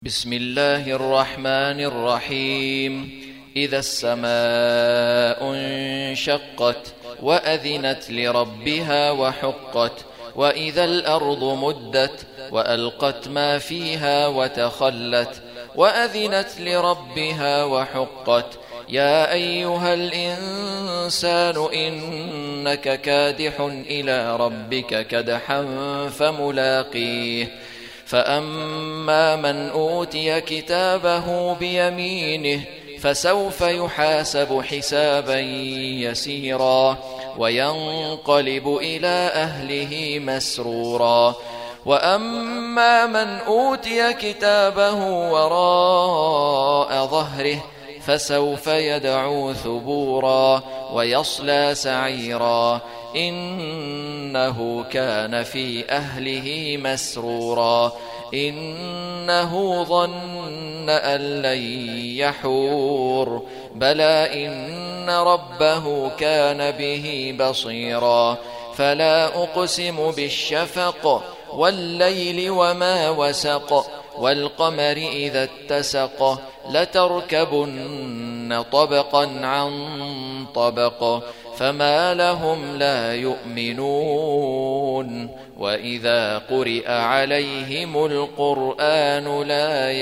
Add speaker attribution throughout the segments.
Speaker 1: بسم الله الرحمن الرحيم. إذا السماء انشقت وأذنت لربها وحقت وإذا الأرض مدت وألقت ما فيها وتخلت وأذنت لربها وحقت يا أيها الإنسان إنك كادح إلى ربك كدحا فملاقيه فأما من أوتي كتابه بيمينه فسوف يحاسب حسابا يسيرا وينقلب إلى أهله مسرورا وأما من أوتي كتابه وراء ظهره فسوف يدعو ثبورا ويصلى سعيرا إنه كان في أهله مسرورا إنه ظن أن لن يحور بلى إن ربه كان به بصيرا فلا أقسم بالشفق والليل وما وسق والقمر إذا اتسق لتركبن طبقا عن طبق فما لهم لا يؤمنون وإذا قرئ عليهم القرآن لا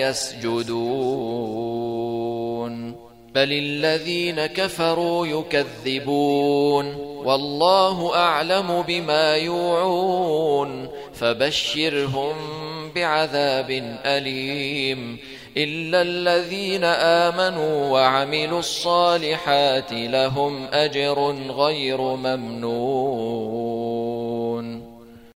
Speaker 1: يسجدون بل الذين كفروا يكذبون والله أعلم بما يوعون فبشرهم بعذاب أليم إلا الذين آمنوا وعملوا الصالحات لهم أجر غير ممنون.